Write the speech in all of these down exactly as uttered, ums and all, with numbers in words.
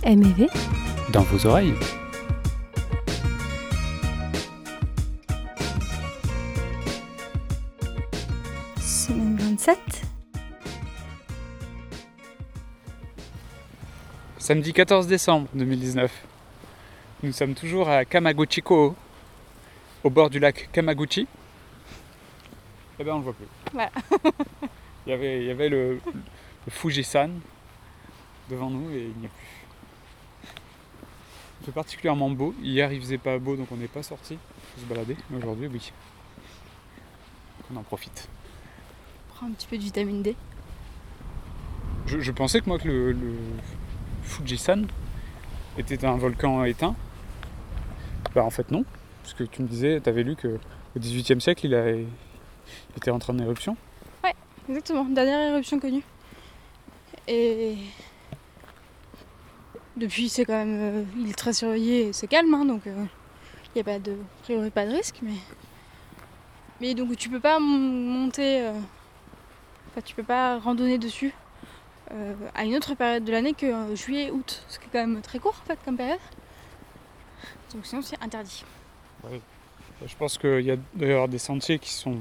M et V dans vos oreilles. Semaine vingt-sept. Samedi quatorze décembre deux mille dix-neuf. Nous sommes toujours à Kamaguchi-ko, au bord du lac Kamaguchi. Eh bien on le voit plus. Voilà. il y avait, il y avait le, le Fujisan devant nous et il n'y a plus. Il fait particulièrement beau. Hier il faisait pas beau donc on n'est pas sorti pour se balader. Mais aujourd'hui oui. On en profite. Prends un petit peu de vitamine D. Je, je pensais que moi que le, le Fujisan était un volcan éteint. Bah en fait non. Parce que tu me disais, tu avais lu qu'au dix-huitième siècle il, a, il était entré en éruption. Ouais, exactement. Dernière éruption connue. Et depuis c'est quand même... Euh, il est très surveillé et c'est calme, hein, donc il euh, n'y a pas de, a priori pas de risque. Mais, mais donc tu peux pas monter... Euh... Enfin, tu peux pas randonner dessus euh, à une autre période de l'année que euh, juillet-août. Ce qui est quand même très court en fait comme période. Donc sinon c'est interdit. Ouais. Je pense qu'il y a d'ailleurs des sentiers qui sont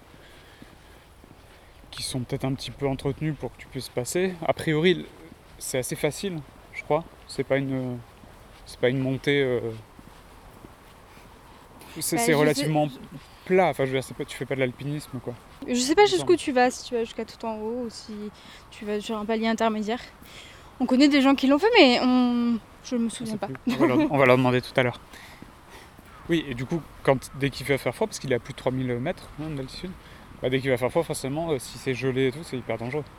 qui sont peut-être un petit peu entretenus pour que tu puisses passer. A priori, c'est assez facile, je crois. C'est pas une c'est pas une montée. Euh... C'est, bah, c'est relativement sais... plat. Enfin, je veux dire, c'est pas, tu fais pas de l'alpinisme, quoi. Je sais pas jusqu'où tu vas, si tu vas jusqu'à tout en haut ou si tu vas sur un palier intermédiaire. On connaît des gens qui l'ont fait, mais on... je me souviens pas. On va, leur, on va leur demander tout à l'heure. Oui, et du coup, quand, dès qu'il va faire froid, parce qu'il est à plus de trois mille mètres hein, d'altitude, bah, dès qu'il va faire froid, forcément, euh, si c'est gelé et tout, c'est hyper dangereux.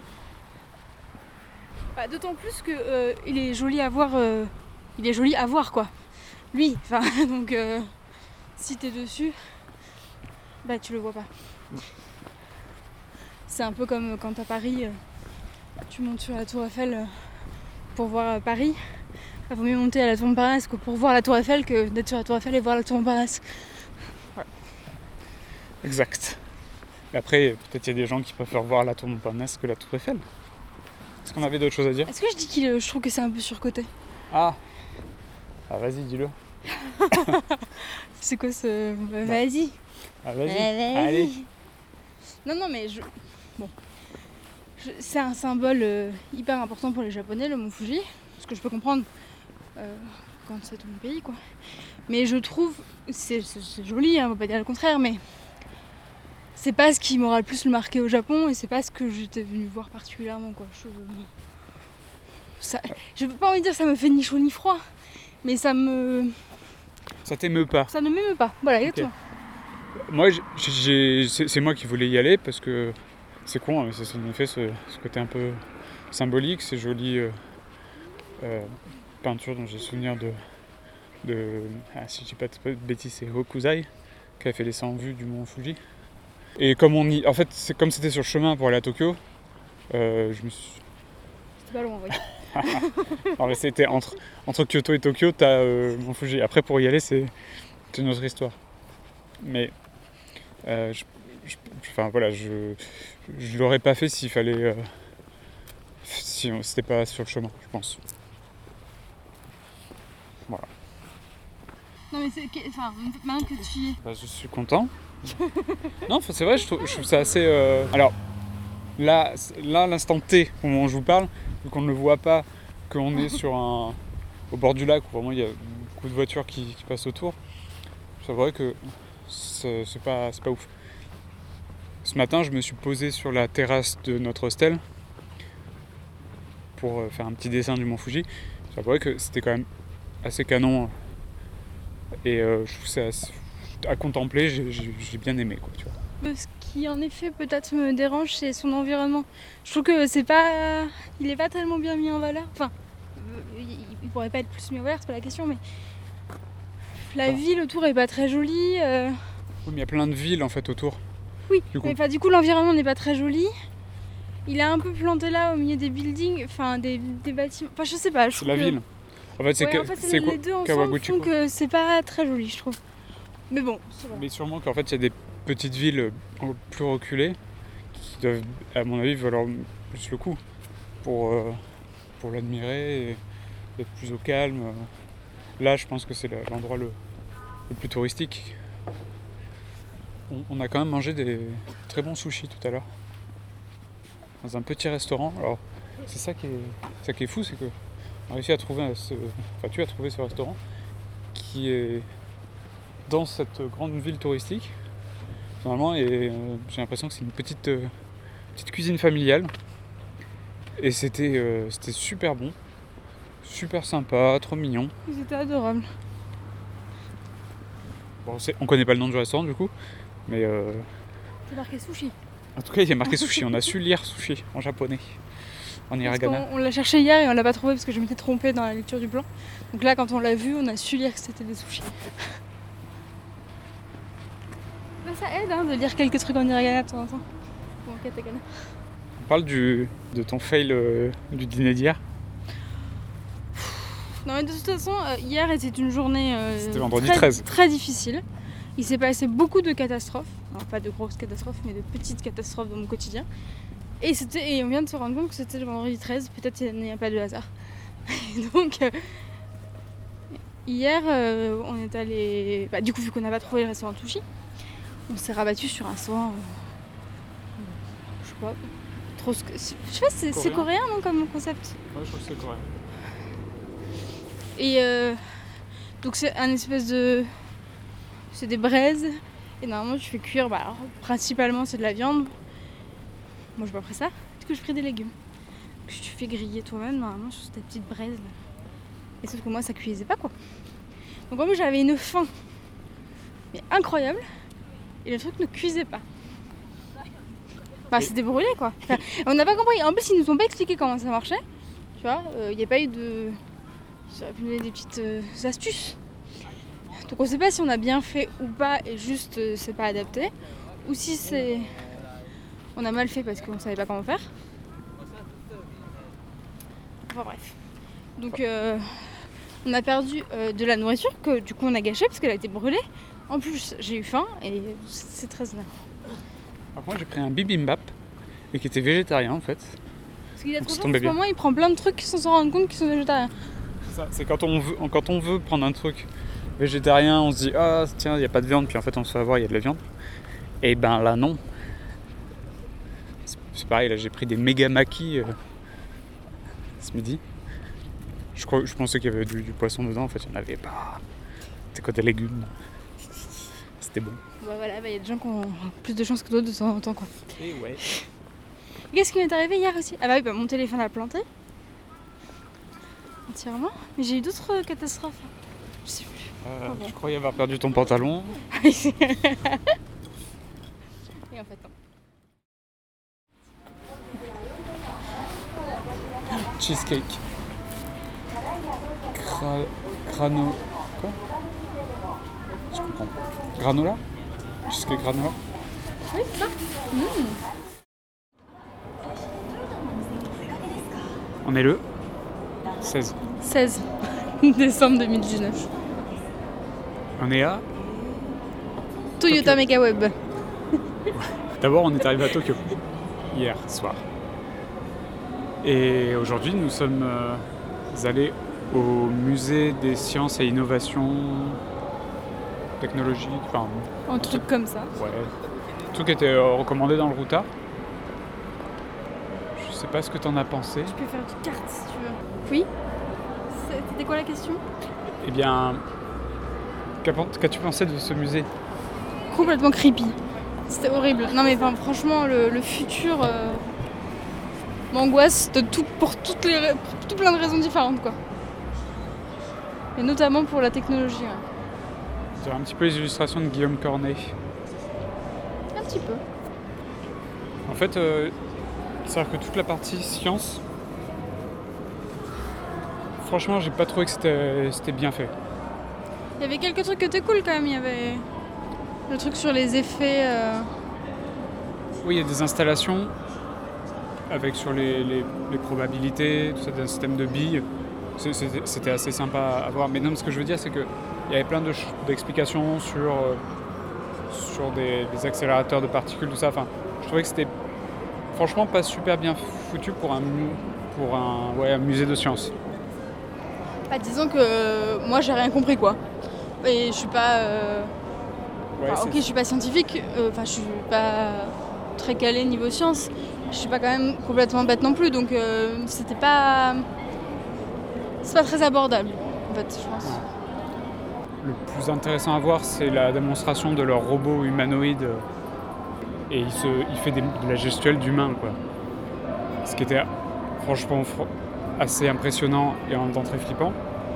Bah, d'autant plus que euh, il est joli à voir. Euh, il est joli à voir, quoi. Lui, enfin, donc euh, si t'es dessus, bah tu le vois pas. C'est un peu comme quand à Paris, euh, tu montes sur la Tour Eiffel euh, pour voir euh, Paris. Il vaut mieux monter à la Tour Montparnasse que pour voir la Tour Eiffel que d'être sur la Tour Eiffel et voir la Tour Montparnasse. Ouais. Exact. Mais après, peut-être il y a des gens qui préfèrent voir la Tour Montparnasse que la Tour Eiffel. Est-ce qu'on avait d'autres choses à dire ? Est-ce que je dis qu'il, je trouve que c'est un peu surcoté ? Ah Ah vas-y, dis-le. C'est quoi ce... Bah, vas-y. Ah vas-y, vas-y. Allez. Non, non, mais je... Bon. Je... C'est un symbole euh, hyper important pour les Japonais, le mont Fuji. Ce que je peux comprendre euh, quand c'est ton pays, quoi. Mais je trouve... C'est, c'est, c'est joli, hein, on va pas dire le contraire, mais... C'est pas ce qui m'aura le plus marqué au Japon et c'est pas ce que j'étais venue voir particulièrement, quoi. Je... Ça... Je peux pas envie de dire que ça me fait ni chaud ni froid, mais ça me... Ça t'émeut pas ? Ça ne m'émeut pas, voilà, exactement. Okay. Moi, j'ai, j'ai, c'est, c'est moi qui voulais y aller parce que c'est con, mais c'est en effet ce, ce côté un peu symbolique, c'est joli euh, euh, peinture dont j'ai souvenir de, de ah, si je dis pas de bêtises, c'est Hokusai qui a fait les cent vues du mont Fuji. Et comme on y, en fait, c'est comme c'était sur le chemin pour aller à Tokyo, euh, je me suis. C'était pas loin, oui. Non, mais c'était entre entre Kyoto et Tokyo, t'as euh, mont Fuji. Après, pour y aller, c'est, c'est une autre histoire. Mais euh, je, je, enfin voilà, je je l'aurais pas fait s'il fallait, euh, si c'était pas sur le chemin, je pense. Voilà. Non mais c'est, enfin, maintenant que tu y es. Bah, je suis content. Non, c'est vrai, je trouve, je trouve ça assez. Euh... Alors là, là, l'instant T, au moment où je vous parle, vu qu'on ne le voit pas, qu'on est sur un au bord du lac où vraiment il y a beaucoup de voitures qui, qui passent autour. C'est vrai que c'est, c'est pas, c'est pas ouf. Ce matin, je me suis posé sur la terrasse de notre hostel pour faire un petit dessin du mont Fuji. C'est vrai que c'était quand même assez canon et euh, je trouve ça assez, à contempler, j'ai, j'ai, j'ai bien aimé, quoi, tu vois. Ce qui en effet peut-être me dérange, c'est son environnement. Je trouve que c'est pas, il est pas tellement bien mis en valeur. Enfin, il pourrait pas être plus mis en valeur, c'est pas la question, mais la ah. ville autour est pas très jolie. Euh... Oui, mais il y a plein de villes en fait autour. Oui, du coup, mais, enfin, du coup l'environnement n'est pas très joli. Il est un peu planté là au milieu des buildings, enfin des, des bâtiments. Enfin, je sais pas. Je c'est la que... ville. En fait, c'est, ouais, que, en fait, c'est les quoi deux ensemble font que c'est pas très joli, je trouve. Mais bon, c'est Mais sûrement qu'en fait, il y a des petites villes plus reculées qui doivent, à mon avis, valoir plus le coup pour, euh, pour l'admirer et, d'être plus au calme. Là, je pense que c'est l'endroit le, le plus touristique. On, on a quand même mangé des très bons sushis tout à l'heure. Dans un petit restaurant. Alors, c'est ça qui est, ça qui est fou, c'est qu'on a réussi à trouver ce, enfin, tu as trouvé ce restaurant qui est dans cette grande ville touristique. Normalement, et euh, j'ai l'impression que c'est une petite, euh, petite cuisine familiale. Et c'était, euh, c'était super bon, super sympa, trop mignon. Ils étaient adorables. Bon, c'est, on connaît pas le nom du restaurant du coup, mais euh, C'est marqué sushi. en tout cas il y a marqué sushi. On a su lire sushi en japonais, en Parce hiragana. qu'on- on l'a cherché hier et on l'a pas trouvé parce que je m'étais trompée dans la lecture du plan. Donc là, quand on l'a vu, on a su lire que c'était des sushis. Bah, ça aide hein, de lire quelques trucs en hiragana de temps en temps. Ou en katakana. On parle du, de ton fail euh, du dîner d'hier. Non mais de toute façon, euh, hier était une journée euh, C'était vendredi très, treize. très difficile. Il s'est passé beaucoup de catastrophes. Alors, pas de grosses catastrophes, mais de petites catastrophes dans mon quotidien. Et, c'était, et on vient de se rendre compte que c'était le vendredi treize. Peut-être qu'il n'y a pas de hasard. Donc, euh, hier, euh, on est allé... Bah, du coup, vu qu'on n'a pas trouvé le restaurant sushi, on s'est rabattu sur un restaurant... euh, je sais pas... Trop... sc- Je sais pas, c'est, c'est Coréen. coréen non, comme concept. Ouais, je crois que c'est coréen. Et euh, donc c'est un espèce de... C'est des braises. Et normalement tu fais cuire, bah alors, principalement c'est de la viande. Moi j'ai pas pris ça. Du coup j'ai pris des légumes. Que tu fais griller toi-même normalement sur tes petites braises. Là. Et sauf que moi ça cuisait pas quoi. Donc moi j'avais une faim. Mais incroyable. Et le truc ne cuisait pas. Bah Oui. c'était brûlé quoi. Enfin, on n'a pas compris. En plus ils nous ont pas expliqué comment ça marchait. Tu vois, il n'y a pas eu de... J'aurais pu donner des petites euh, astuces. Donc on sait pas si on a bien fait ou pas et juste euh, c'est pas adapté. Ou si c'est... On a mal fait parce qu'on savait pas comment faire. Enfin bref. Donc euh, on a perdu euh, de la nourriture que du coup on a gâché parce qu'elle a été brûlée. En plus j'ai eu faim et c'est très énervant. Alors moi j'ai pris un bibimbap et qui était végétarien en fait. Parce qu'il y a Donc, trop ça de gens en tombait ce bien. moment il prend plein de trucs sans s'en rendre compte qu'ils sont végétariens. Ça, c'est quand on, veut, quand on veut prendre un truc végétarien, on se dit ah tiens il n'y a pas de viande, puis en fait on se fait avoir, il y a de la viande. Et ben là non. C'est, c'est pareil, là j'ai pris des méga maquis euh, ce midi. Je, crois, je pensais qu'il y avait du, du poisson dedans, en fait il n'y en avait pas. C'était quoi des légumes. C'était bon. Bah voilà, il bah, y a des gens qui ont plus de chance que d'autres de temps en temps quoi. Et ouais. Qu'est-ce qui m'est arrivé hier aussi? Ah bah oui, bah, mon téléphone a planté. Entièrement. Mais j'ai eu d'autres catastrophes. Je sais plus. Euh, Ah bon. Je croyais avoir perdu ton pantalon. Et en fait, non. Cheesecake. Gra... Grano... Quoi? Je comprends pas. Granola? Cheesecake granola? Oui, c'est ça. Mmh. On est le seize. seize décembre deux mille dix-neuf. On est à... Toyota Tokyo. Megaweb. D'abord, on est arrivé à Tokyo, hier soir. Et aujourd'hui, nous sommes euh, allés au musée des sciences et innovations technologiques. Enfin, Un truc comme ça. ouais. Tout qui était euh, recommandé dans le routard. Je sais pas ce que t'en as pensé. Je peux faire une carte si tu veux. Oui. C'est- C'était quoi la question? Eh bien, qu'a- qu'as-tu pensé de ce musée? Complètement creepy. C'était horrible. Non mais enfin, franchement, le, le futur euh, m'angoisse de tout, pour, toutes les, ra- pour tout plein de raisons différentes quoi. Et notamment pour la technologie. Ouais. C'est un petit peu les illustrations de Guillaume Cornet. Un petit peu. En fait, euh, c'est-à-dire que toute la partie science, franchement, j'ai pas trouvé que c'était, c'était bien fait. Il y avait quelques trucs qui étaient cool quand même. Il y avait le truc sur les effets. euh, Oui, il y a des installations avec sur les, les- les probabilités, tout ça, un système de billes. C'est- C'était, c'était assez sympa à voir. Mais non, ce que je veux dire, c'est qu'il y avait plein de ch- d'explications sur, euh, sur des, des accélérateurs de particules, tout ça. Enfin, je trouvais que c'était franchement pas super bien foutu pour un, mu- pour un, ouais, un musée de sciences. Bah, disons que euh, moi j'ai rien compris quoi. Et je suis pas. euh, Ouais, enfin, ok, je suis pas scientifique, euh, enfin je suis pas très calée niveau science. Je suis pas quand même complètement bête non plus, donc euh, c'était pas. C'est pas très abordable en fait, je pense. Ouais. Le plus intéressant à voir, c'est la démonstration de leur robot humanoïde. euh, Et il, se, il fait des- de la gestuelle d'humain, quoi. Ce qui était franchement fr- assez impressionnant et en même temps très flippant.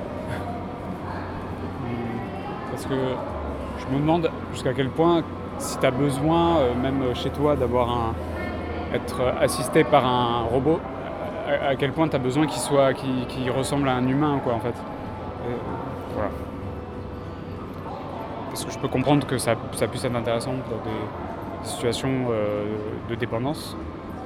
Parce que je me demande jusqu'à quel point, si tu as besoin, euh, même chez toi, d'avoir un. être assisté par un robot, à, à quel point tu as besoin qu'il soit. qu'il, qu'il ressemble à un humain, quoi, en fait. Et, voilà. Parce que je peux comprendre que ça, ça puisse être intéressant dans des situations euh, de dépendance.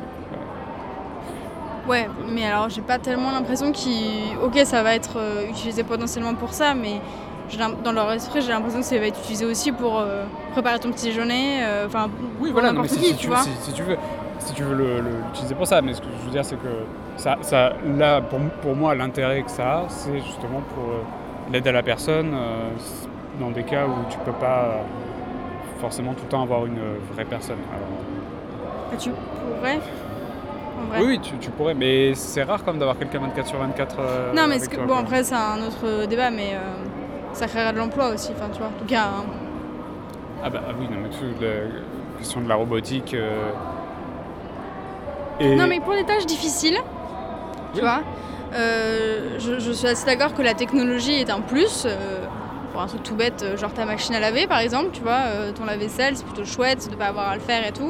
Ouais, mais alors j'ai pas tellement l'impression qu'ils. Ok, ça va être euh, utilisé potentiellement pour ça, mais j'ai l'im- dans leur esprit, j'ai l'impression que ça va être utilisé aussi pour euh, préparer ton petit déjeuner, euh, enfin Oui, pour voilà, non, mais n'importe si, qui, si tu tu, vois. si, si tu veux, si tu veux le- le- l'utiliser pour ça, mais ce que je veux dire, c'est que ça, ça, là, pour, pour moi, l'intérêt que ça a, c'est justement pour euh, l'aide à la personne, euh, s- dans des cas où tu peux pas euh, forcément tout le temps avoir une euh, vraie personne. Alors, Ah, tu pourrais, en vrai. oui, oui, tu, tu pourrais, mais c'est rare comme d'avoir quelqu'un vingt-quatre sur vingt-quatre euh, Non, mais avec ce que, toi, bon, quoi. après, c'est un autre débat, mais euh, ça créera de l'emploi aussi, enfin, tu vois. En tout cas, hein. Ah bah ah oui, non, mais tout, la question de la robotique. euh, et... Non, mais pour les tâches difficiles, tu Oui. vois, euh, je, je suis assez d'accord que la technologie est un plus. euh, pour un truc tout bête, euh, genre ta machine à laver, par exemple, tu vois, euh, ton lave-vaisselle, c'est plutôt chouette de pas avoir à le faire et tout.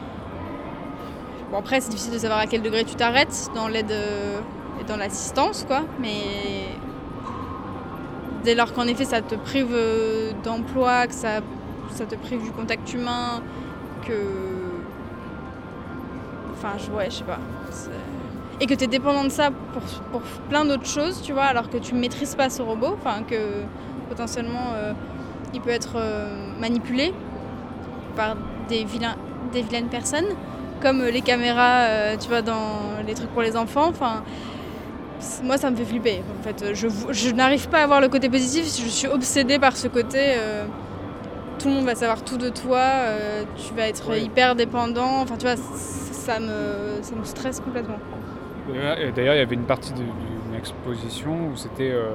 Bon, après, c'est difficile de savoir à quel degré tu t'arrêtes dans l'aide euh, et dans l'assistance, quoi, mais dès lors qu'en effet ça te prive euh, d'emploi, que ça, ça te prive du contact humain, que. Enfin, je, ouais, je sais pas. C'est- Et que tu es dépendant de ça pour, pour plein d'autres choses, tu vois, alors que tu maîtrises pas ce robot, enfin, que potentiellement euh, il peut être euh, manipulé par des, vilains, des vilaines personnes, comme euh, les caméras, euh, tu vois, dans les trucs pour les enfants, enfin. c- Moi, ça me fait flipper. En fait, je, je n'arrive pas à voir le côté positif. Je suis obsédée par ce côté. euh, tout le monde va savoir tout de toi. euh, tu vas être Ouais. hyper dépendant. Enfin, tu vois, c- ça me, ça me stresse complètement. D'ailleurs, et d'ailleurs, il y avait une partie de- d'une exposition où c'était euh,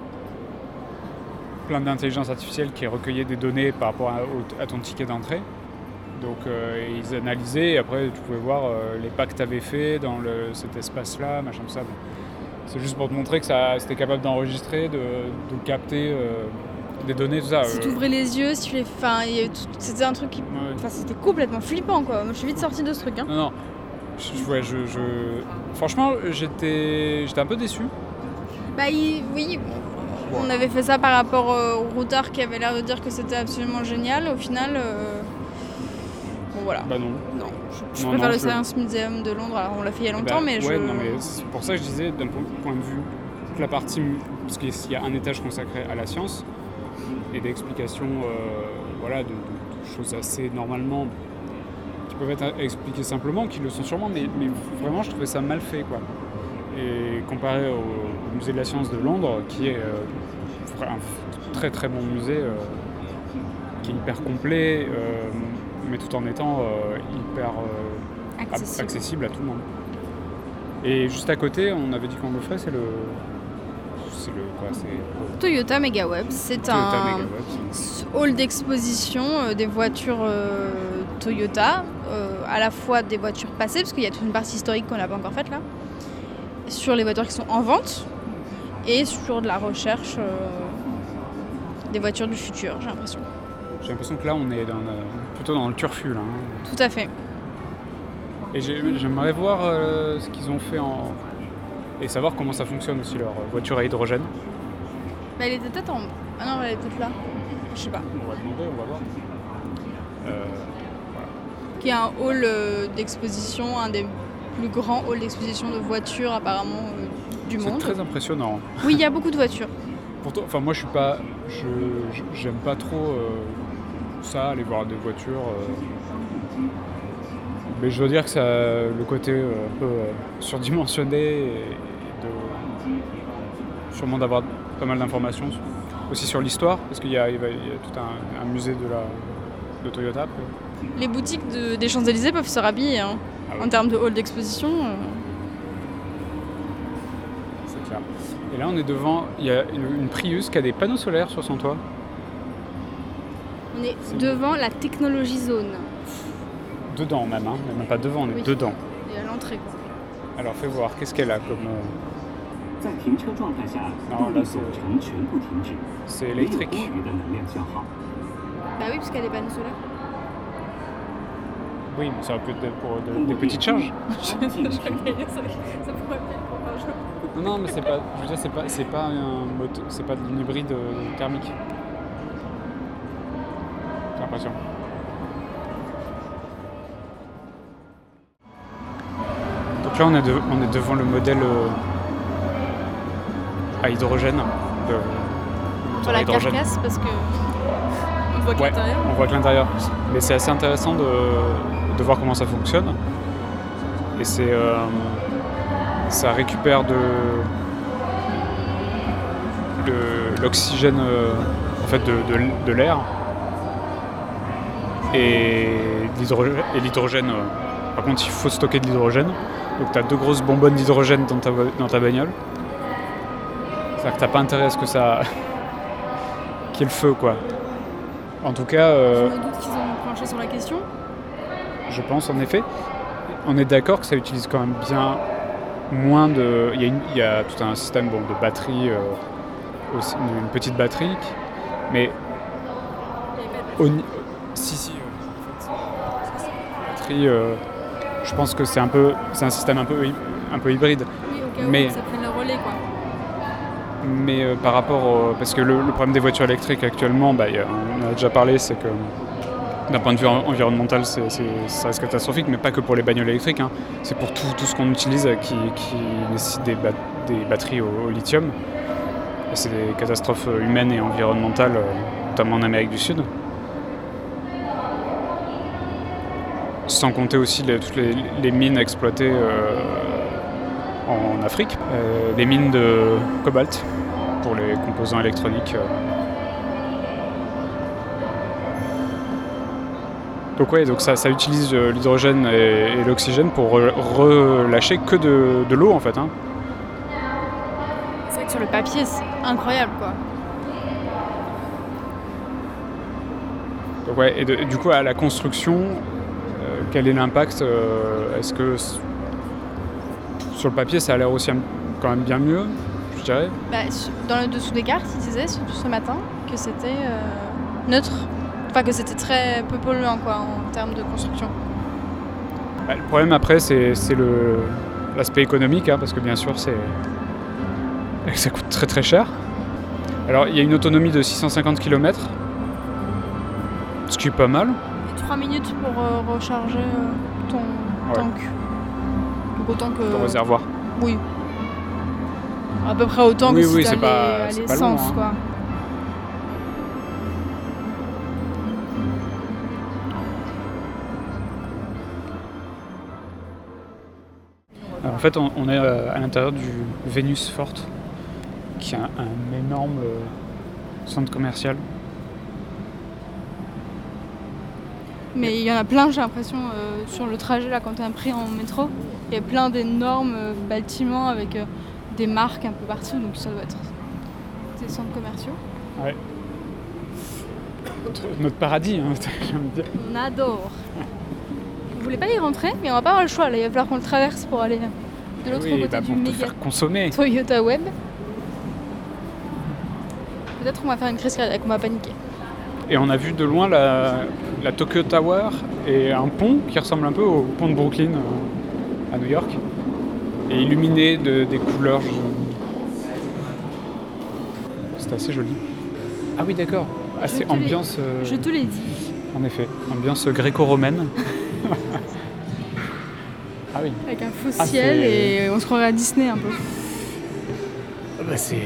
plein d'intelligence artificielle qui recueillait des données par rapport à, au- à ton ticket d'entrée. Donc euh, ils analysaient et après tu pouvais voir euh, les pas que tu avais fait dans le, cet espace-là, machin tout ça. Bon. C'est juste pour te montrer que ça, c'était capable d'enregistrer, de, de capter euh, des données, tout ça. Si euh. tu ouvrais les yeux, si tu les. Enfin, il y a tout- c'était un truc qui. Ouais. Enfin, c'était complètement flippant, quoi. Moi, je suis vite sortie de ce truc, hein. Non, non. Je, je- ouais, je, je- Franchement, j'étais, j'étais un peu déçu. Bah, il- oui. On avait fait ça par rapport euh, au routard qui avait l'air de dire que c'était absolument génial. Au final. euh, Bon, voilà. Bah non. Non, je, je Non, préfère non, le je- Science Museum de Londres. Alors, on l'a fait il y a Eh longtemps, ben, mais je. ouais, non, mais c'est pour ça que je disais, d'un po- point de vue, toute la partie, parce qu'il y a un étage consacré à la science et d'explications, euh, voilà, de, de- de choses assez normalement qui peuvent être expliquées simplement, qui le sont sûrement, mais, mais vraiment, je trouvais ça mal fait, quoi. Et comparé au, au musée de la science de Londres, qui est euh, un très très bon musée, euh, qui est hyper complet, euh, mais tout en étant euh, hyper euh, ab- Accessible. accessible à tout le monde. Et juste à côté, on avait dit qu'on le ferait, c'est le. C'est le. Quoi, c'est. Toyota Megaweb, c'est Toyota un Megaweb. hall d'exposition euh, des voitures euh, Toyota, euh, à la fois des voitures passées, parce qu'il y a toute une partie historique qu'on n'a pas encore faite là, sur les voitures qui sont en vente, et sur de la recherche euh, des voitures du futur, j'ai l'impression. J'ai l'impression que là, on est dans le- plutôt dans le turfu, là. hein. Tout à fait. Et j'ai- j'aimerais voir euh, ce qu'ils ont fait en. Et savoir comment ça fonctionne aussi, leur voiture à hydrogène. Bah, elle était peut-être en. Ah non, elle est peut-être là. Je sais pas. On va demander, on va voir. Euh, Qui est un hall euh, d'exposition, un des plus grands halls d'exposition de voitures apparemment euh, du c'est monde. très impressionnant. Oui, il y a beaucoup de voitures. Pourtant, enfin, moi, je suis pas. Je, je- j'aime pas trop euh, ça, aller voir des voitures. euh. Mais je veux dire que ça, le côté euh, un peu euh, surdimensionné et de. sûrement d'avoir pas mal d'informations sur- aussi sur l'histoire, parce qu'il y a, il va- il y a tout un, un musée de, la, de Toyota. Après. Les boutiques de- des Champs-Élysées peuvent se rhabiller hein. Ah ouais. En termes de hall d'exposition. euh, C'est clair. Et là, on est devant, il y a une, une Prius qui a des panneaux solaires sur son toit. On est C'est devant la technologie zone. Dedans même, hein. Même pas devant, on est Oui. dedans. Et à l'entrée quoi. Alors fais voir, qu'est-ce qu'elle a comme... euh, 在停车状态下， Non, 动 là 力 c'est, 总成全部停止， c'est 没有 électrique. 多余的能量消耗。 Bah oui, parce qu'elle est panneaux solaires. Oui, mais ça peut être pour de- 通 des 过 petites 电 charges. 梯安静停 ça pourrait bien pour un jeu. Non, non, mais c'est pas, je veux dire, c'est pas, c'est pas un moto, c'est pas une hybride euh, thermique. J'ai l'impression. Donc là, on est, de- on est devant le modèle euh, à hydrogène. De, Pour la à hydrogène. carcasse parce que on voit que Ouais, l'intérieur. on voit que l'intérieur. Mais c'est assez intéressant de, de voir comment ça fonctionne. Et c'est, euh, ça récupère de, de l'oxygène, euh, en fait, de, de, de l'air et l'hydrogène. Et l'hydrogène euh, par contre, il faut stocker de l'hydrogène. Donc tu as deux grosses bonbonnes d'hydrogène dans ta, dans ta bagnole. C'est-à-dire que t'as pas intérêt à ce que ça... qu'il y ait le feu, quoi. En tout cas, euh, Je me doute qu'ils ont planché sur la question. je pense en effet, on est d'accord que ça utilise quand même bien moins de... Il y a, une- il y a tout un système bon, de batterie, euh, aussi, une, une petite batterie, mais au ni- si si, euh, en fait, la batterie, euh, je pense que c'est un peu, c'est un système un peu, hy- un peu hybride. Oui, au cas où Mais- ça prenne le relais quoi. Mais euh, par rapport au... Parce que le, le problème des voitures électriques actuellement, bah, y a- on en a déjà parlé, c'est que d'un point de vue en- environnemental, c'est, c'est- ça reste catastrophique, mais pas que pour les bagnoles électriques. Hein. C'est pour tout, tout ce qu'on utilise qui, qui nécessite des, ba- des batteries au, au lithium. Et c'est des catastrophes humaines et environnementales, euh, notamment en Amérique du Sud. Sans compter aussi les- toutes les, les mines exploitées euh, en Afrique, euh, les mines de cobalt pour les composants électroniques. euh. Donc ouais, donc ça, ça utilise euh, l'hydrogène et, et l'oxygène pour re- relâcher que de, de l'eau en fait. Hein. C'est vrai que sur le papier c'est incroyable quoi. Donc ouais, et, de- et du coup à la construction, euh, quel est l'impact euh, Est-ce que c- sur le papier ça a l'air aussi un- quand même bien mieux, je dirais. Bah, su- dans le dessous des cartes, il disait ce ce matin que c'était euh, neutre. Enfin que c'était très peu polluant quoi en termes de construction. Bah, le problème après c'est, c'est le, l'aspect économique, hein, parce que bien sûr c'est, ça coûte très très cher. Alors il y a une autonomie de six cent cinquante kilomètres, ce qui est pas mal. Et trois minutes pour euh, recharger euh, ton Ouais. tank. Donc autant que. Ton réservoir. Oui. À peu près autant Oui, que si oui, t'allais c'est pas- à c'est pas l'essence long, hein. quoi. Alors, en fait on, on est euh, à l'intérieur du Vénus Fort, qui est un, un énorme euh, centre commercial. Mais il y en a plein, j'ai l'impression, euh, sur le trajet là quand t'es pris en métro. Il y a plein d'énormes euh, bâtiments avec euh, des marques un peu partout, donc ça doit être des centres commerciaux. Ouais. Notre, notre paradis, hein, j'ai envie de dire. On adore. On voulait pas y rentrer, mais on va pas avoir le choix là. Il va falloir qu'on le traverse pour aller de l'autre Oui, côté bah, du pour te méga faire consommer. Toyota Web. Peut-être qu'on va faire une crise cardiaque, on va paniquer. Et on a vu de loin la, la Tokyo Tower et un pont qui ressemble un peu au pont de Brooklyn euh, à New York, et illuminé de, des couleurs. je- C'est assez joli. Ah oui, d'accord. Assez te l'ai- ambiance. euh, Je te l'ai dit. En effet, ambiance gréco-romaine. Ah oui. Avec un faux Ah, ciel c'est- et on se croirait à Disney un peu. Ah bah c'est.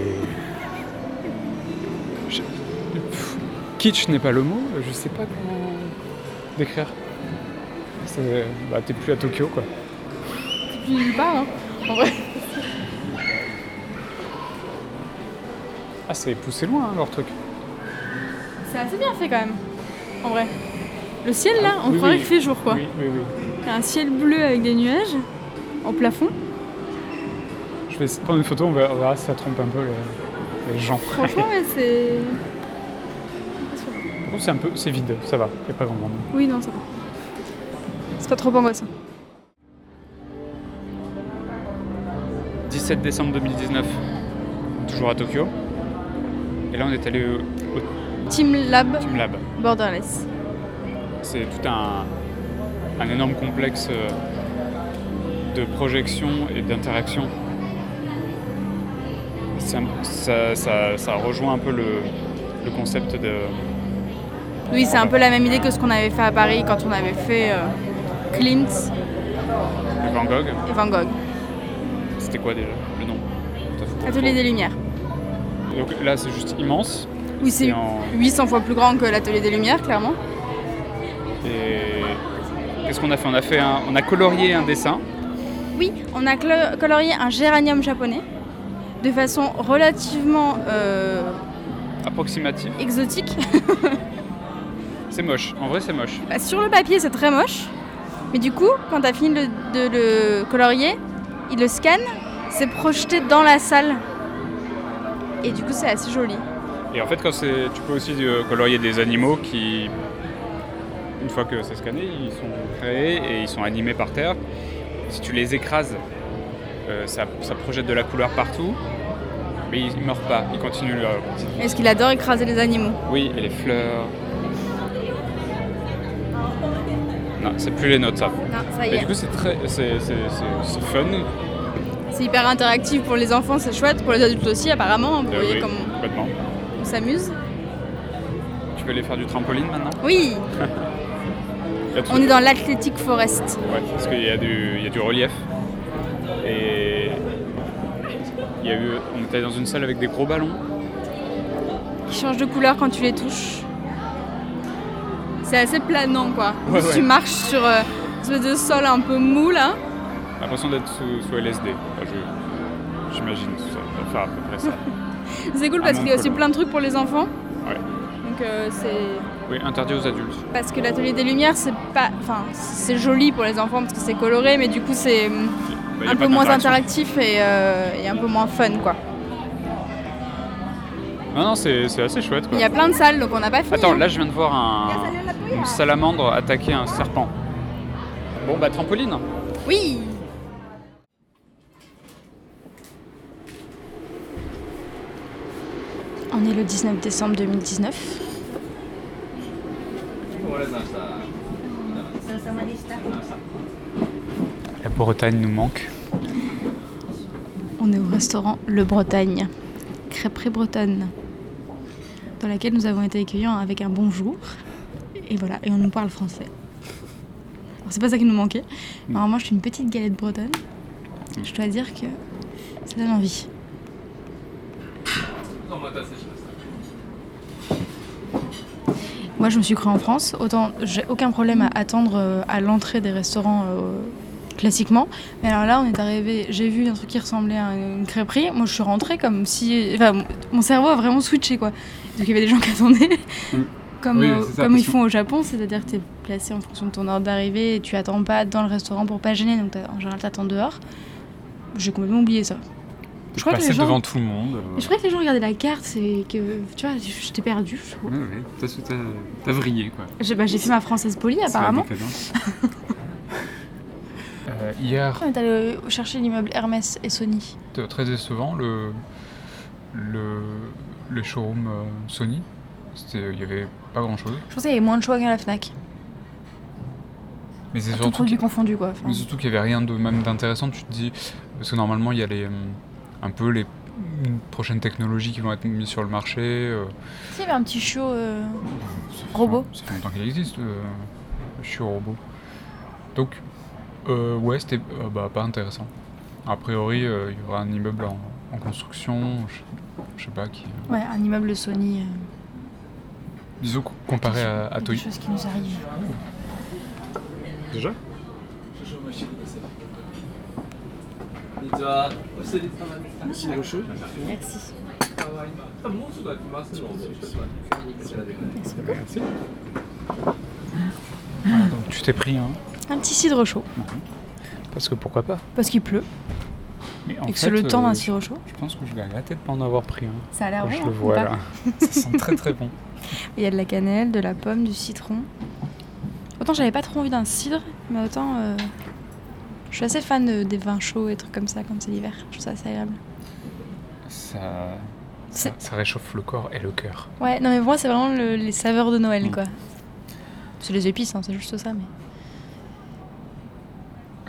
Je- Pff, Kitsch n'est pas le mot, je sais pas comment décrire. C'est... Bah t'es plus à Tokyo quoi. C'est plus nulle part, hein. En vrai. Ah, c'est poussé loin, hein, leur truc. C'est assez bien fait quand même, en vrai. Le ciel là, on Oui, croirait oui. qu'il fait jour quoi. Oui, oui, oui. Il y a un ciel bleu avec des nuages en plafond. Je vais essayer de prendre une photo, on verra, on verra si ça trompe un peu les, les gens. Franchement, ouais, c'est. Par contre, c'est un peu, c'est vide, ça va, il n'y a pas grand monde. Oui, non, ça va. C'est pas trop angoissant. dix-sept décembre deux mille dix-neuf, toujours à Tokyo. Et là, on est allé au, au Team Lab Team Lab. Borderless. C'est tout un, un énorme complexe euh, de projection et d'interaction. Ça, ça, ça, ça rejoint un peu le, le concept de... Oui, c'est un peu la même idée que ce qu'on avait fait à Paris quand on avait fait euh, Klimt de Van Gogh. et Van Gogh. C'était quoi déjà le nom? Atelier des Lumières. Donc là, c'est juste immense. Oui, c'est Et en- huit cents fois plus grand que l'Atelier des Lumières, clairement. Et qu'est-ce qu'on a fait? On a fait un, on a colorié un dessin. Oui, on a clo- colorié un géranium japonais de façon relativement euh, Approximatif. exotique. C'est moche. En vrai, c'est moche. Bah, sur le papier, c'est très moche. Mais du coup, quand tu as fini de, de le colorier, il le scanne, c'est projeté dans la salle. Et du coup, c'est assez joli. Et en fait, quand c'est, tu peux aussi euh, colorier des animaux qui, une fois que c'est scanné, ils sont créés et ils sont animés par terre. Si tu les écrases, euh, ça, ça projette de la couleur partout, mais ils ne meurent pas, ils continuent leur petite vie. Est-ce qu'il adore écraser les animaux? Oui, et les fleurs. Non, c'est plus les nôtres, ça. Non, ça y Et est. du coup, c'est très, c'est, c'est, c'est, c'est fun. C'est hyper interactif pour les enfants, c'est chouette. Pour les adultes aussi, apparemment. Vous Euh, voyez oui, comme complètement. on s'amuse. Tu veux aller faire du trampoline maintenant? Oui, Il y a tout- on est dans l'Athletic Forest. Ouais, parce qu'il y a du, il y a du relief. Et il y a eu, on était dans une salle avec des gros ballons. Qui change de couleur quand tu les touches. C'est assez planant quoi. Ouais, Tu ouais. marches sur euh, une espèce de sol un peu mou là. J'ai l'impression d'être sous, sous L S D. Enfin, je, j'imagine que ça va faire à peu près ça. C'est cool Un parce monde qu'il y a aussi coloré. plein de trucs pour les enfants. Ouais. Donc euh, c'est Oui, interdit aux adultes. parce que l'atelier des lumières c'est pas, enfin c'est joli pour les enfants parce que c'est coloré, mais du coup c'est hum, Bah, y a un pas peu moins d'interaction. interactif et, euh, et un peu moins fun quoi. Non, non, c'est, c'est assez chouette. Quoi. Il y a plein de salles donc on n'a pas fini. Attends, hein. là je viens de voir un, une salamandre attaquer un serpent. Bon, bah trampoline. Oui. On est le dix-neuf décembre deux mille dix-neuf. La Bretagne nous manque. On est au restaurant Le Bretagne, crêperie bretonne, dans laquelle nous avons été accueillis avec un bonjour. Et voilà, et on nous parle français. Alors, c'est pas ça qui nous manquait. Alors moi, je suis une petite galette bretonne. Je dois dire que ça donne envie. Moi, je me suis créée en France. Autant, j'ai aucun problème à attendre euh, à l'entrée des restaurants euh, classiquement. Mais alors là, on est arrivé, j'ai vu un truc qui ressemblait à une crêperie. Moi, je suis rentrée comme si, enfin, mon- mon cerveau a vraiment switché quoi. Donc il y avait des gens qui attendaient, Mm. comme Oui, euh, c'est ça, comme parce ils font au Japon, c'est-à-dire que tu es placé en fonction de ton ordre d'arrivée et tu attends pas dans le restaurant pour pas gêner. Donc t'as- en général, t'attends dehors. J'ai complètement oublié ça. Je crois que Passer les gens, devant tout le monde. je croyais que les gens regardaient la carte, c'est que tu vois, j'étais perdue. je trouve. Ouais, ouais, t'as, t'as, t'as vrillé quoi. J'ai bah, j'ai fait ma française polie apparemment. euh, hier, On est allé chercher l'immeuble Hermès et Sony. c'était très décevant le, le, le showroom euh, Sony. C'était, il y avait pas grand chose. Je pensais qu'il y avait moins de choix qu'à la Fnac. Mais c'est Tout surtout, produit qu'il, confondu quoi. Enfin, mais surtout qu'il y avait rien de même d'intéressant. Tu te dis parce que normalement il y a les, hum, un peu les hum, prochaines technologies qui vont être mises sur le marché. Euh, il y avait un petit show. euh, ça fait- Robot. Ça fait longtemps qu'il existe, euh, le chiot robot. Donc, euh, ouais, c'était euh, bah, pas intéressant. A priori, euh, il y aura un immeuble en, en construction, je, je sais pas qui. euh, Ouais, un immeuble Sony. euh, disons qu'on- comparé à, à il y a des Toy. choses qui nous arrivent. Déjà Cidre chaud. Merci. Merci. Voilà, donc tu t'es pris un. Un petit cidre chaud. Parce que pourquoi pas. Parce qu'il pleut. Mais en Et que fait, c'est le temps d'un euh, cidre chaud. Je pense que je vais regretter de ne pas en avoir pris un. Ça a l'air Quand bon. je le hein, vois ou pas là. Ça sent très très bon. Il y a de la cannelle, de la pomme, du citron. Autant j'avais pas trop envie d'un cidre, mais autant euh, je suis assez fan de- des vins chauds et trucs comme ça quand c'est l'hiver. Je trouve ça assez agréable. Ça, C'est- ça, ça réchauffe le corps et le cœur. Ouais, non mais pour moi c'est vraiment le- les saveurs de Noël Mm. quoi. C'est les épices, hein, c'est juste ça. Mais Euh,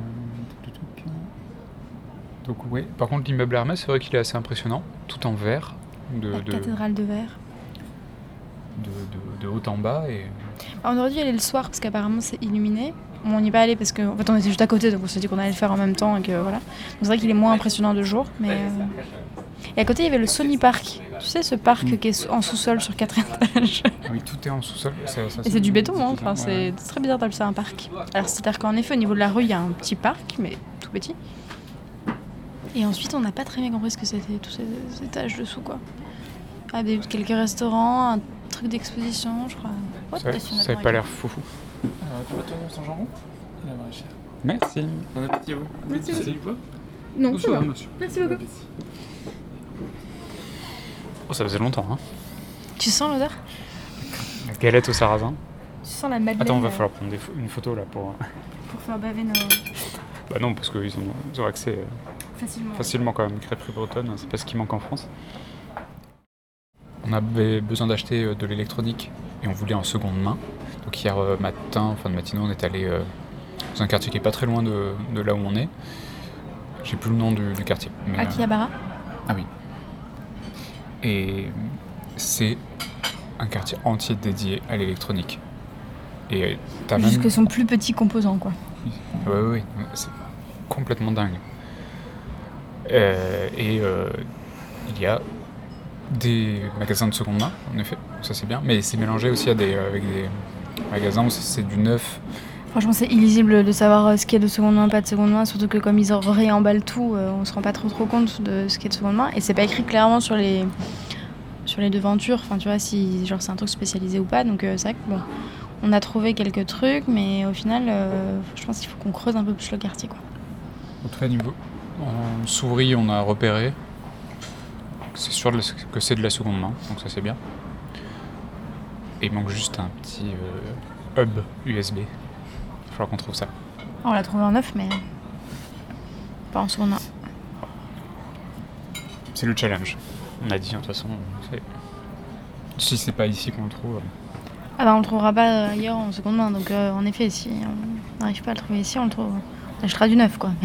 Donc oui, par contre l'immeuble Hermès, c'est vrai qu'il est assez impressionnant, tout en verre, de, la de, cathédrale de verre. de, de- de haut en bas. Et... Alors, on aurait dû y aller le soir parce qu'apparemment c'est illuminé. Bon, on n'y est pas allé parce qu'en fait on était juste à côté donc on s'est dit qu'on allait le faire en même temps et que voilà. Donc, c'est vrai qu'il est moins impressionnant de jour, mais. euh, Et à côté il y avait le Sony Park. Tu sais ce parc Mm. qui est en sous-sol sur quatre étages. Ah oui, tout est en sous-sol. ça- ça, Et c'est du béton, hein. tout Enfin, ça, c'est ouais. c'est très bizarre d'appeler ça un parc. Alors c'est-à-dire qu'en effet au niveau de la rue il y a un petit parc, mais tout petit. Et ensuite on n'a pas très bien compris ce que c'était tous ces, ces étages dessous quoi. Ah, des, quelques restaurants, un truc d'exposition, je crois. What, Ça, t'as su ça avait pas l'air foufou. Euh, tu vas tourner sans jambon Il aimerait cher. Merci. Bon appétit à vous. Merci. C'est quoi Non, Bonsoir, ça va. monsieur. Merci Bon beaucoup. appétit. Oh, ça faisait longtemps, hein. Tu sens l'odeur? La galette au sarrasin. Tu sens la madeleine? Attends, on va euh, falloir prendre des pho- une photo là pour... Pour faire baver nos... Bah non, parce qu'ils ont, ils ont accès euh, facilement. facilement quand même. Crêperie bretonne, c'est pas ce qui manque en France. On avait besoin d'acheter euh, de l'électronique et on voulait en seconde main. Donc hier euh, matin, fin de matinée, on est allé euh, dans un quartier qui est pas très loin de, de là où on est. J'ai plus le nom du, du quartier. mais, euh, Akihabara? Ah oui. Et c'est un quartier entier dédié à l'électronique. Et t'as même... Jusque son plus petit composant quoi. Ouais, ouais, ouais, c'est complètement dingue. Euh, et euh, il y a des magasins de seconde main, en effet, ça c'est bien, mais c'est mélangé aussi à des, avec des magasins où c'est du neuf. Franchement c'est illisible de savoir euh, ce qu'il y a de seconde main, pas de seconde main, surtout que comme ils réemballent tout, euh, on se rend pas trop trop compte de ce qu'il y a de seconde main. Et c'est pas écrit clairement sur les, sur les devantures, enfin tu vois, si genre c'est un truc spécialisé ou pas, donc euh, c'est vrai que bon... On a trouvé quelques trucs, mais au final, euh, je pense qu'il faut qu'on creuse un peu plus le quartier, quoi. Au très niveau. En souris, on a repéré. C'est sûr que c'est de la seconde main, donc ça c'est bien. Et il manque juste un petit euh, hub U S B. Il va falloir qu'on trouve ça. On l'a trouvé en neuf, mais pas en seconde main. C'est le challenge. On a dit, de toute façon, c'est- si c'est pas ici qu'on le trouve. Ah bah on le trouvera pas ailleurs en seconde main, donc euh, en effet, si on n'arrive pas à le trouver ici, on le trouve. On achètera du neuf, quoi.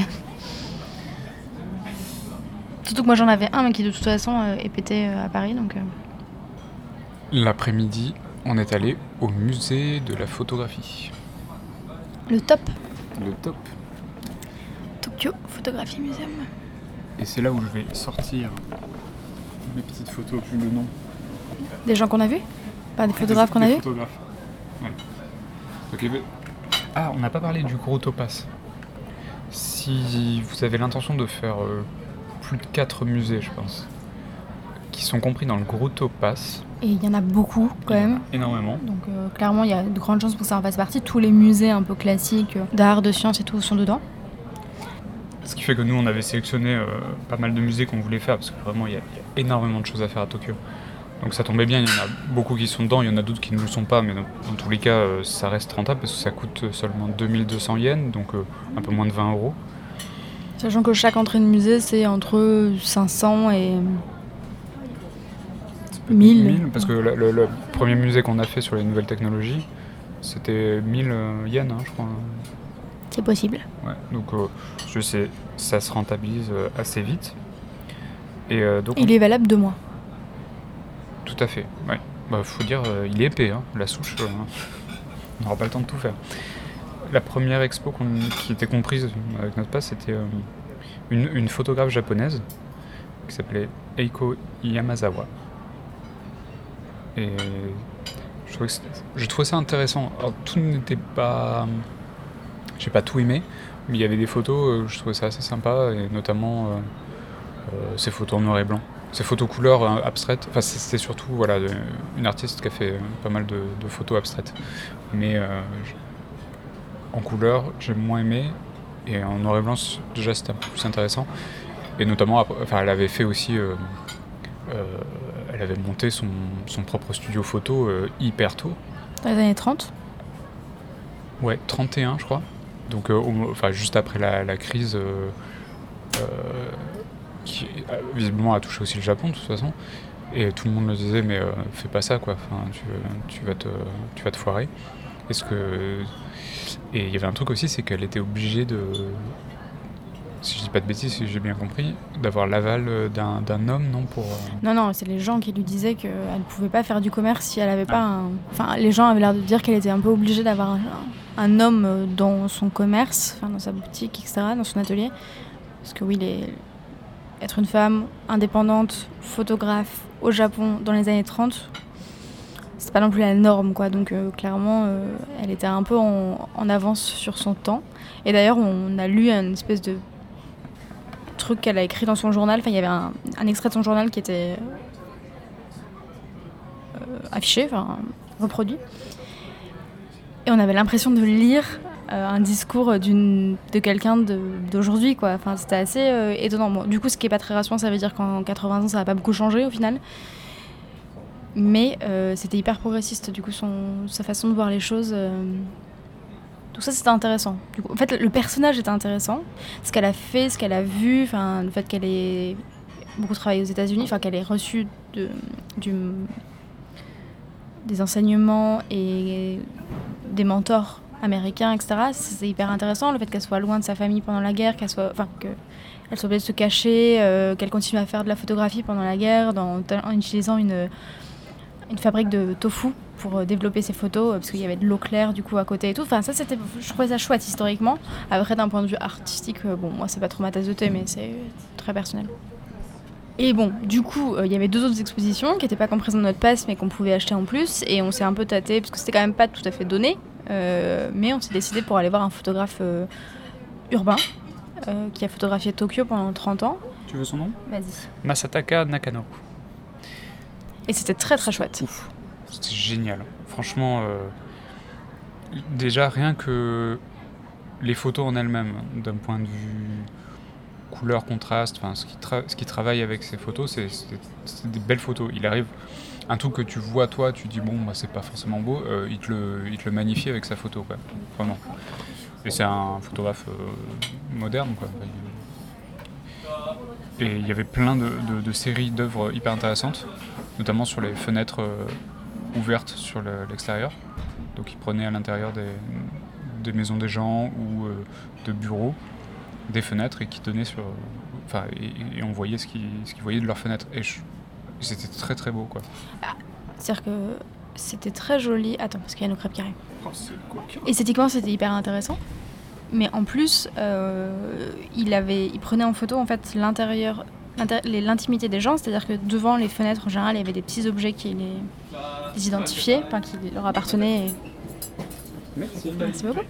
Surtout que moi j'en avais un, mais qui de toute façon euh, est pété euh, à Paris, donc. euh, L'après-midi, on est allé au musée de la photographie. Le top Le top. Tokyo Photographie Museum. Et c'est là où je vais sortir mes petites photos, plus le nom. Des gens qu'on a vus? Pas des photographes qu'on a vus? Photographes. Ouais. Donc, il y avait- Ah, on n'a pas parlé du gros topas. Si vous avez l'intention de faire euh, plus de quatre musées, je pense, qui sont compris dans le gros topas, Et il y en a beaucoup quand même. énormément. Donc euh, clairement, il y a de grandes chances pour que ça en fasse partie. Tous les musées un peu classiques euh, d'art, de sciences et tout sont dedans. Ce qui fait que nous, on avait sélectionné euh, pas mal de musées qu'on voulait faire, parce que vraiment, il y, a il y a énormément de choses à faire à Tokyo. Donc ça tombait bien, il y en a beaucoup qui sont dedans, il y en a d'autres qui ne le sont pas, mais dans, dans tous les cas, euh, ça reste rentable, parce que ça coûte seulement deux mille deux cents yens, donc euh, un peu moins de vingt euros. Sachant que chaque entrée de musée, c'est entre cinq cents et mille. Parce que le, le- le premier musée qu'on a fait sur les nouvelles technologies, c'était mille euh, yens, hein, je crois. C'est possible. Ouais, donc euh, je sais, ça se rentabilise euh, assez vite. Et euh, donc, Il est valable deux mois. tout à fait, ouais. Bah, faut dire, euh, il est épais, hein, la souche. euh, on n'aura pas le temps de tout faire. La première expo qu'on- qui était comprise avec notre passe, c'était euh, une, une photographe japonaise qui s'appelait Eiko Yamazawa. Et je trouvais, que c'était- je trouvais ça intéressant. Alors, tout n'était pas... J'ai pas tout aimé, Mais il y avait des photos, euh, je trouvais ça assez sympa, et notamment euh, euh, ces photos en noir et blanc. Ces photos couleurs euh, abstraites, enfin c'était surtout voilà, de, une artiste qui a fait euh, pas mal de, de photos abstraites. Mais euh, je- en couleur, j'ai moins aimé, et en noir et blanc, c- déjà c'était un peu plus intéressant. Et notamment, après- enfin, elle avait fait aussi, euh, euh, elle avait monté son, son propre studio photo euh, hyper tôt. Dans les années trente. Ouais, trente et un je crois. Donc euh, au- enfin, juste après la, la crise euh, euh, qui euh, visiblement a touché aussi le Japon de toute façon. Et tout le monde me disait mais euh, fais pas ça quoi, enfin, tu, tu, vas te, tu vas te foirer. Est-ce que... Et il y avait un truc aussi, c'est qu'elle était obligée de, si je dis pas de bêtises, si j'ai bien compris, d'avoir l'aval d'un, d'un homme, non pour... euh, Non, non, c'est les gens qui lui disaient qu'elle ne pouvait pas faire du commerce si elle avait pas un... Enfin, les gens avaient l'air de dire qu'elle était un peu obligée d'avoir un, un homme dans son commerce, enfin, dans sa boutique, et cetera, dans son atelier. Parce que oui, les... être une femme indépendante, photographe, au Japon, dans les années trente, c'est pas non plus la norme, quoi. Donc euh, clairement, euh, elle était un peu en, en avance sur son temps. Et d'ailleurs, on a lu une espèce de truc qu'elle a écrit dans son journal. Enfin, il y avait un, un extrait de son journal qui était euh, affiché, enfin reproduit. Et on avait l'impression de lire euh, un discours d'une, de quelqu'un de, d'aujourd'hui, quoi. Enfin, c'était assez euh, étonnant. Bon, du coup, ce qui est pas très rassurant, ça veut dire qu'en quatre-vingts ans, ça va pas beaucoup changer au final. Mais euh, c'était hyper progressiste, du coup, son, sa façon de voir les choses. Euh... Tout ça, c'était intéressant. Du coup, en fait, le personnage était intéressant. Ce qu'elle a fait, ce qu'elle a vu, enfin, le fait qu'elle ait beaucoup travaillé aux États-Unis, enfin, qu'elle ait reçu de, du, des enseignements et des mentors américains, et cetera. C'est hyper intéressant. Le fait qu'elle soit loin de sa famille pendant la guerre, qu'elle soit, enfin, qu'elle soit obligée de se cacher, euh, qu'elle continue à faire de la photographie pendant la guerre, dans, en utilisant une une fabrique de tofu pour développer ses photos parce qu'il y avait de l'eau claire du coup à côté et tout. Enfin ça c'était, je trouvais ça chouette historiquement. Après d'un point de vue artistique, bon moi c'est pas trop ma tasse de thé mais c'est très personnel. Et bon du coup il euh, y avait deux autres expositions qui n'étaient pas comprises dans notre pass mais qu'on pouvait acheter en plus et on s'est un peu tâté parce que c'était quand même pas tout à fait donné. Euh, mais on s'est décidé pour aller voir un photographe euh, urbain euh, qui a photographié Tokyo pendant trente ans. Tu veux son nom ? Vas-y. Masataka Nakano. Et c'était très très chouette. Ouf, c'était génial. Franchement, euh, déjà rien que les photos en elles-mêmes, d'un point de vue couleur, contraste, enfin ce qui, tra- ce qui travaille avec ces photos, c'est, c'est, c'est des belles photos. Il arrive un truc que tu vois toi, tu dis bon, bah, c'est pas forcément beau, euh, il, te le, il te le magnifie avec sa photo, quoi. Vraiment. Et c'est un photographe euh, moderne, quoi. Et il y avait plein de, de, de séries d'œuvres hyper intéressantes, notamment sur les fenêtres euh, ouvertes sur le, l'extérieur. Donc ils prenaient à l'intérieur des, des maisons des gens ou euh, de bureaux des fenêtres et qui donnaient sur... Enfin, et, et on voyait ce qu'ils, ce qu'ils voyaient de leurs fenêtres. Et je, c'était très très beau, quoi. Ah, c'est-à-dire que c'était très joli. Attends, parce qu'il y a nos crêpes qui arrivent. Oh, c'est cool. Esthétiquement, c'était hyper intéressant. Mais en plus, euh, il, avait, il prenait en photo en fait l'intérieur, l'inter- les, l'intimité des gens, c'est-à-dire que devant les fenêtres en général, il y avait des petits objets qui les, les identifiaient, enfin qui leur appartenaient. Et... Merci. Merci beaucoup.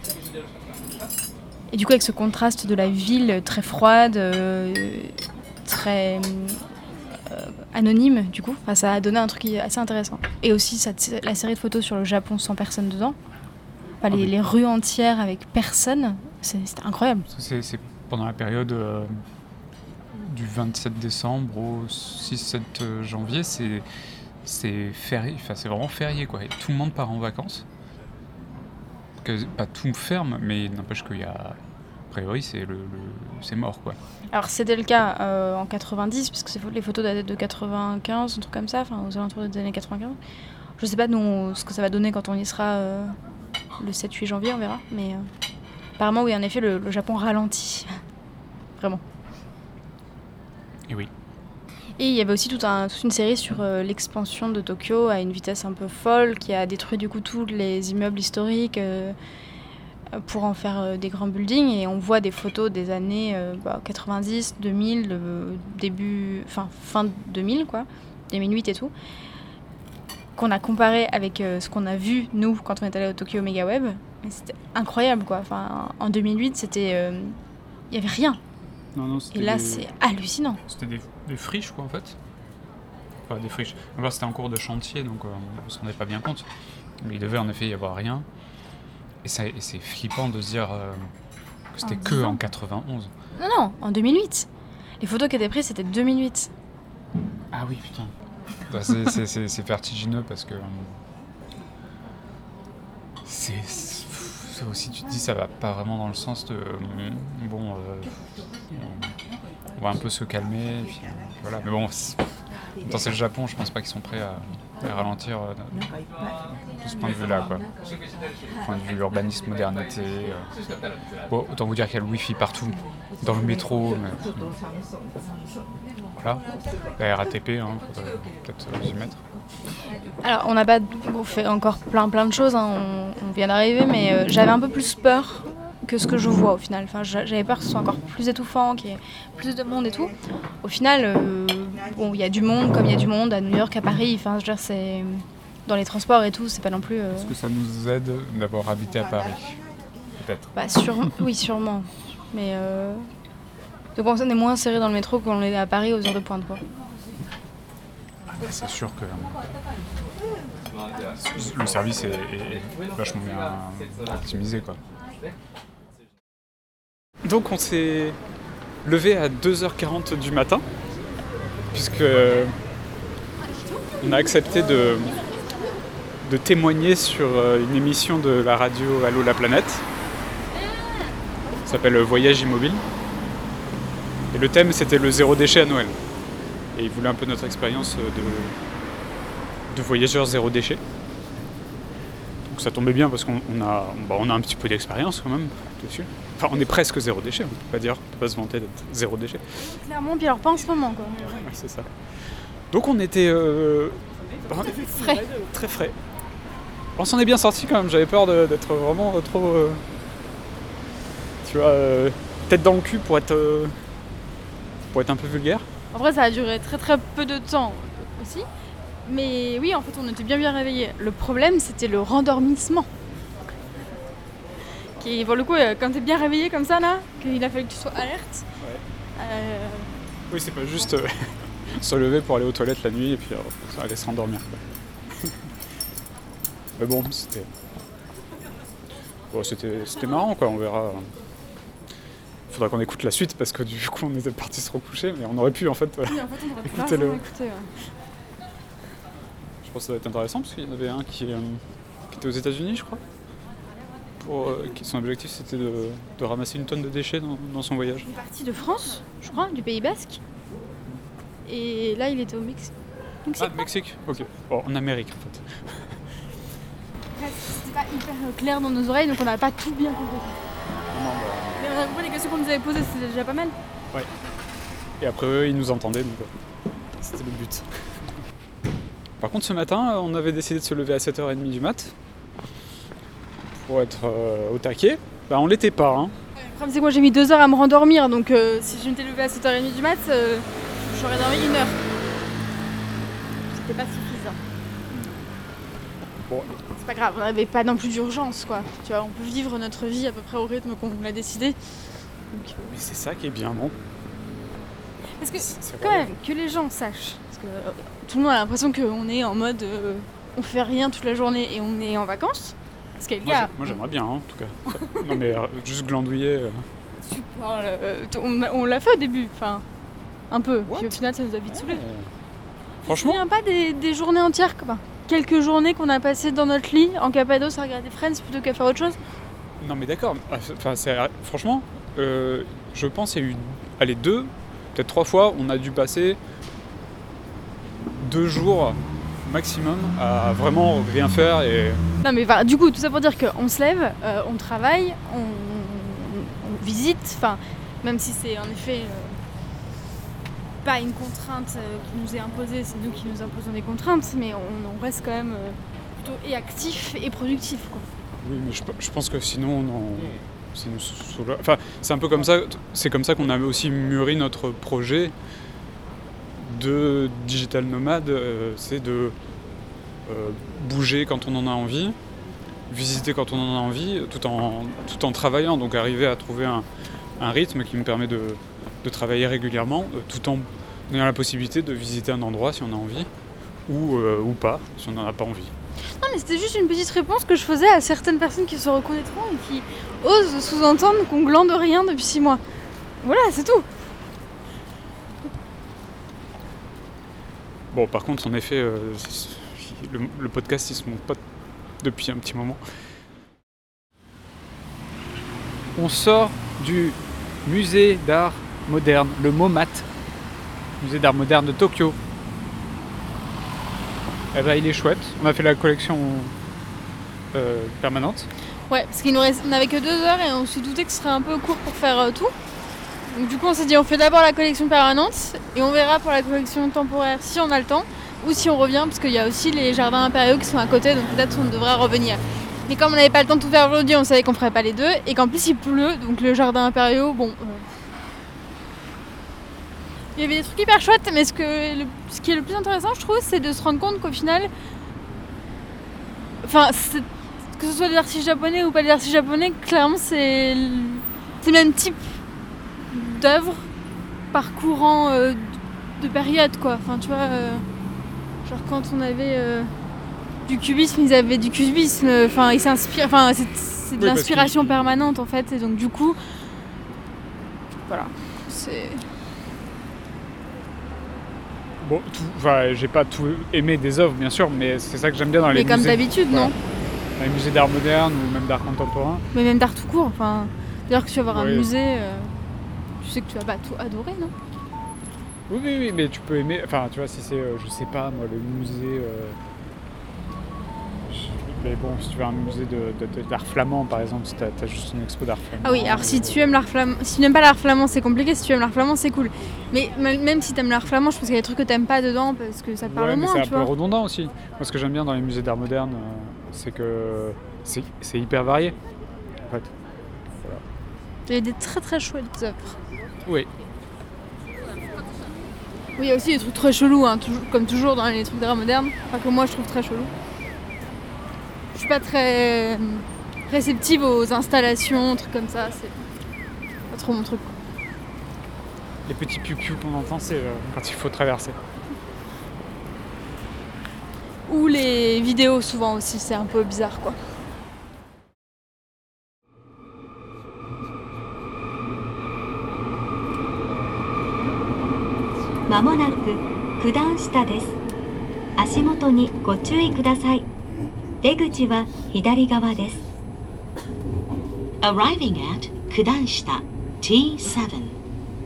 Et du coup, avec ce contraste de la ville très froide, euh, très euh, anonyme, du coup, enfin, ça a donné un truc assez intéressant. Et aussi cette, la série de photos sur le Japon sans personne dedans. Enfin, les, les rues entières avec personne, c'est, c'était incroyable. C'est, c'est pendant la période euh, du vingt-sept décembre au six sept janvier, c'est, c'est férié, enfin c'est vraiment férié, quoi. Et tout le monde part en vacances. Que, pas tout ferme, mais n'empêche qu'il y a, a priori, c'est, le, le, c'est mort, quoi. Alors c'était le cas euh, en quatre-vingt-dix, parce que c'est, les photos datent de quatre-vingt-quinze, un truc comme ça, enfin aux alentours des années quatre-vingt-quinze. Je sais pas nous, ce que ça va donner quand on y sera euh, le sept huit janvier, on verra. Mais euh, apparemment, oui, en effet, le, le Japon ralentit. Vraiment. Et oui. Et il y avait aussi toute, un, toute une série sur euh, l'expansion de Tokyo à une vitesse un peu folle, qui a détruit du coup tous les immeubles historiques euh, pour en faire euh, des grands buildings. Et on voit des photos des années euh, bah, quatre-vingt-dix, deux mille, euh, début, enfin fin deux mille, quoi, deux mille huit et tout, qu'on a comparé avec euh, ce qu'on a vu, nous, quand on est allé au Tokyo Megaweb. Mais c'était incroyable, quoi. Enfin, en deux mille huit, c'était... Il euh, n'y avait rien. Non, non, Et là, des... c'est hallucinant. C'était des, des friches, quoi, en fait. Enfin, des friches. Encore, c'était en cours de chantier, donc euh, on ne se rendait pas bien compte. Mais il devait en effet y avoir rien. Et, ça, et c'est flippant de se dire euh, que c'était En que dix ans. en quatre-vingt-onze. Non, non, en deux mille huit. Les photos qui étaient prises, c'était deux mille huit. Ah oui, putain. Bah, c'est, c'est, c'est, c'est vertigineux parce que... Euh, c'est, c'est aussi, tu te dis, ça va pas vraiment dans le sens de... Euh, bon, euh, on va un peu se calmer, et puis, euh, voilà. Mais bon, c'est, dans c'est le Japon, je pense pas qu'ils sont prêts à, à ralentir euh, de ce point de vue-là, quoi. Du point de vue urbanisme, modernité. Euh. Bon, autant vous dire qu'il y a le wifi partout, dans le métro, mais... Voilà. La R A T P, hein, faudrait peut-être euh, s'y mettre. Alors, on n'a pas bon, fait encore plein plein de choses, hein. on, on vient d'arriver, mais euh, j'avais un peu plus peur que ce que je vois au final. Enfin, j'avais peur que ce soit encore plus étouffant, qu'il y ait plus de monde et tout. Au final, euh, bon, il y a du monde comme il y a du monde à New York, à Paris. Enfin, je veux dire, c'est dans les transports et tout, c'est pas non plus. Euh... Est-ce que ça nous aide d'avoir habité à Paris ? Peut-être. Bah, sûre... oui, sûrement. Mais euh... donc on est moins serré dans le métro quand on est à Paris aux heures de pointe, quoi. C'est sûr que le service est, est, est vachement bien optimisé, quoi. Donc on s'est levé à deux heures quarante du matin, puisque on a accepté de, de témoigner sur une émission de la radio Allô la planète. Ça s'appelle Voyage immobile. Et le thème, c'était le zéro déchet à Noël. Et ils voulaient un peu notre expérience de, de voyageurs zéro déchet. Donc ça tombait bien parce qu'on on a, bah on a un petit peu d'expérience quand même dessus. Enfin, on est presque zéro déchet, on peut pas dire, on peut pas se vanter d'être zéro déchet. Clairement, puis alors pas en ce moment, quoi. Ouais, c'est ça. Donc on était euh, Frais. Très frais. On s'en est bien sorti quand même, j'avais peur de, d'être vraiment trop... Euh, tu vois, euh, tête dans le cul pour être, euh, pour être un peu vulgaire. En vrai, ça a duré très très peu de temps aussi. Mais oui, en fait, on était bien bien réveillés. Le problème, c'était le rendormissement. Qui, pour le coup, quand t'es bien réveillé comme ça, là, qu'il a fallu que tu sois alerte. Ouais. Euh... Oui, c'est pas juste euh, se lever pour aller aux toilettes la nuit et puis euh, aller se rendormir, quoi. Mais bon, c'était... Bon, c'était... c'était marrant, quoi, on verra. Faudra qu'on écoute la suite parce que du coup on était parti se recoucher, mais on aurait pu en fait, euh, Oui, en fait on aurait pu écouter le... écouter, ouais. Je pense que ça va être intéressant parce qu'il y en avait un qui, euh, qui était aux États-Unis, je crois. Pour, euh, qui, son objectif c'était de, de ramasser une tonne de déchets dans, dans son voyage. Il est parti de France, je crois, du Pays Basque. Et là il était au Mex... Mexique. Ah, Mexique. Ok. Bon, en Amérique en fait. Bref, c'était pas hyper clair dans nos oreilles, donc on n'a pas tout bien compris. Non, bah... Mais on a compris les questions qu'on nous avait posées, c'était déjà pas mal. Ouais. Et après eux, ils nous entendaient, donc euh, c'était le but. Par contre, ce matin, on avait décidé de se lever à sept heures trente du mat pour être euh, au taquet. Bah, on l'était pas, hein. Le problème, c'est que moi j'ai mis deux heures à me rendormir, donc euh, si je m'étais levée à sept heures trente du mat, euh, j'aurais dormi une heure. C'était pas suffisant. Bon. C'est pas grave, on n'avait pas non plus d'urgence, quoi. Tu vois, on peut vivre notre vie à peu près au rythme qu'on l'a décidé. Donc, euh... Mais c'est ça qui est bien, non ? Parce que, c'est quand vrai. même, que les gens sachent, parce que euh, tout le monde a l'impression qu'on est en mode euh, on fait rien toute la journée et on est en vacances. Parce qu'il y Moi, a. j'ai- moi j'aimerais bien, hein, en tout cas. Non mais euh, juste glandouiller. euh. Tu parles, euh, on, on l'a fait au début, enfin, un peu. What Puis au final, ça nous a vite saoulés. Euh, Je Franchement, me souviens pas des, des journées entières, quoi. Quelques journées qu'on a passées dans notre lit en Cappadoce à regarder Friends plutôt qu'à faire autre chose. non mais d'accord. Enfin, c'est, franchement, euh, je pense qu'il y a eu, allez, deux, peut-être trois fois, on a dû passer deux jours maximum à vraiment rien faire et Non mais enfin, du coup, tout ça pour dire qu'on se lève, euh, on travaille, on, on- on visite, enfin, même si c'est en effet euh, pas une contrainte euh, qui nous est imposée, c'est nous qui nous imposons des contraintes, mais on, on reste quand même euh, plutôt et actif et productif, quoi. oui, mais je, je pense que sinon, on en- ça nous saoule. Enfin, c'est un peu comme ça. C'est comme ça qu'on a aussi mûri notre projet de digital nomade. euh, c'est de euh, bouger quand on en a envie visiter quand on en a envie, tout en, tout en travaillant, donc arriver à trouver un, un rythme qui me permet de, de travailler régulièrement, euh, tout en ayant la possibilité de visiter un endroit si on a envie, ou, euh, ou pas, si on n'en a pas envie. Non, mais c'était juste une petite réponse que je faisais à certaines personnes qui se reconnaîtront et qui osent sous-entendre qu'on glande rien depuis six mois. Voilà, c'est tout. Bon, par contre, en effet, euh, le, le podcast, il se monte pas depuis un petit moment. On sort du musée d'art moderne, le MoMAT, musée d'art moderne de Tokyo. Eh ben, il est chouette. On a fait la collection euh, permanente. Ouais, parce qu'il nous reste, on n'avait que deux heures et on se doutait que ce serait un peu court pour faire euh, tout. Donc du coup on s'est dit on fait d'abord la collection permanente et on verra pour la collection temporaire si on a le temps ou si on revient parce qu'il y a aussi les jardins impériaux qui sont à côté donc peut-être on devrait revenir. Mais comme on n'avait pas le temps de tout faire aujourd'hui, on savait qu'on ferait pas les deux et qu'en plus il pleut donc le jardin impériaux, bon... Euh... Il y avait des trucs hyper chouettes mais ce, que, le, ce qui est le plus intéressant je trouve c'est de se rendre compte qu'au final... Enfin, c'est... que ce soit des artistes japonais ou pas des artistes japonais, clairement c'est, c'est le même type d'œuvre par courant euh, de période quoi. Enfin tu vois, euh, genre quand on avait euh, du cubisme, ils avaient du cubisme. Enfin ils s'inspirent. Enfin c'est, c'est de oui, l'inspiration qu'il... permanente en fait. Et donc du coup, voilà, c'est. Bon, tout, enfin, j'ai pas tout aimé des œuvres bien sûr, mais c'est ça que j'aime bien dans les mais musées. Mais comme d'habitude, voilà. non. Dans les musées d'art moderne ou même d'art contemporain. Mais même d'art tout court. Enfin, d'ailleurs que tu vas voir oui. un musée. Euh... Tu sais que tu vas pas tout adorer, non ? Oui, oui, oui, mais tu peux aimer. Enfin, tu vois, si c'est, euh, je sais pas, moi, le musée. Euh... Mais bon, si tu vas à un musée de, de, de, d'art flamand, par exemple, si t'as, t'as juste une expo d'art flamand. Ah oui, alors si tu aimes l'art flamand, si tu n'aimes pas l'art flamand, c'est compliqué. Si tu aimes l'art flamand, c'est cool. Mais même si tu aimes l'art flamand, je pense qu'il y a des trucs que tu n'aimes pas dedans parce que ça te parle ouais, moins, mais tu c'est vois. un peu redondant aussi. Moi, ce que j'aime bien dans les musées d'art moderne, euh, c'est que c'est, c'est hyper varié, en fait. Voilà. Il y a des très très chouettes œuvres. Oui. Oui, il y a aussi des trucs très chelous, hein, toujours, comme toujours dans les trucs d'art moderne. Enfin, que moi je trouve très chelou. Je suis pas très réceptive aux installations, trucs comme ça. C'est pas trop mon truc. Les petits piou-piou qu'on entend, c'est euh, quand il faut traverser. Ou les vidéos, souvent aussi, c'est un peu bizarre, quoi. まもなく九段下です。足元にご注意ください。出口は左側です。Arriving at 九段下 ティーセブン。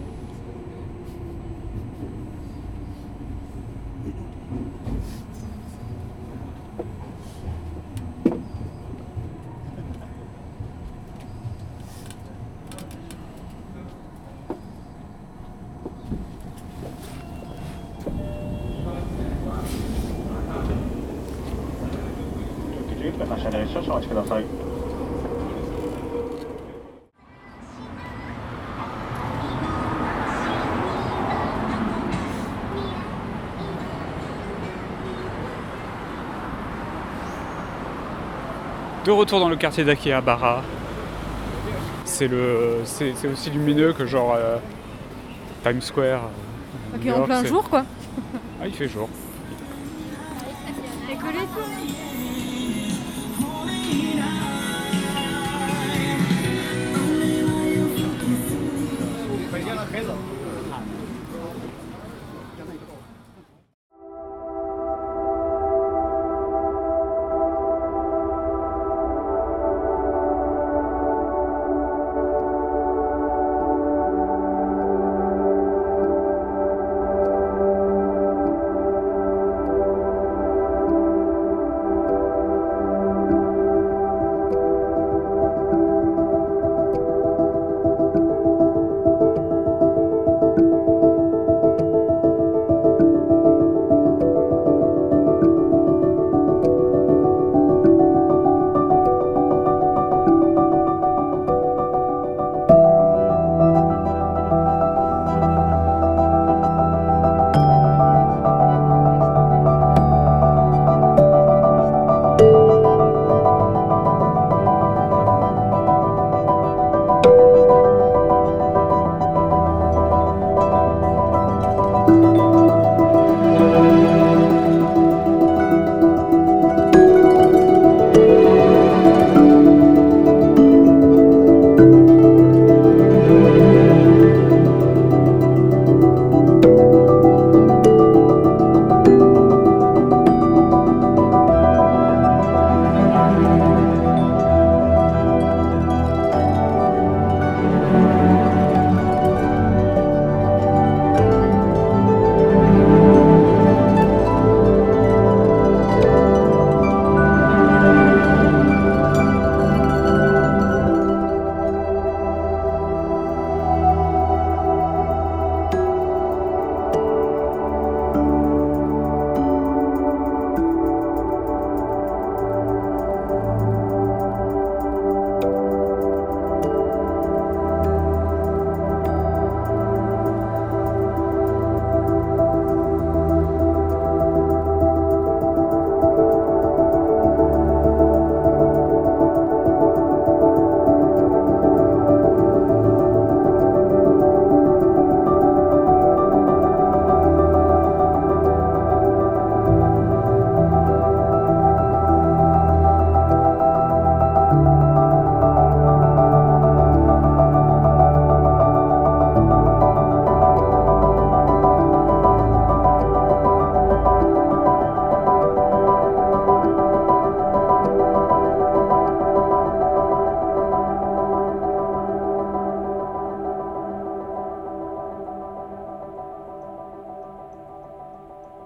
発車です。少々お待ちください。 De retour dans le quartier d'Akihabara. C'est, le, c'est, c'est aussi lumineux que genre euh, Times Square. Euh, ok, en plein c'est... jour quoi. Ah, il fait jour. Et collé tout.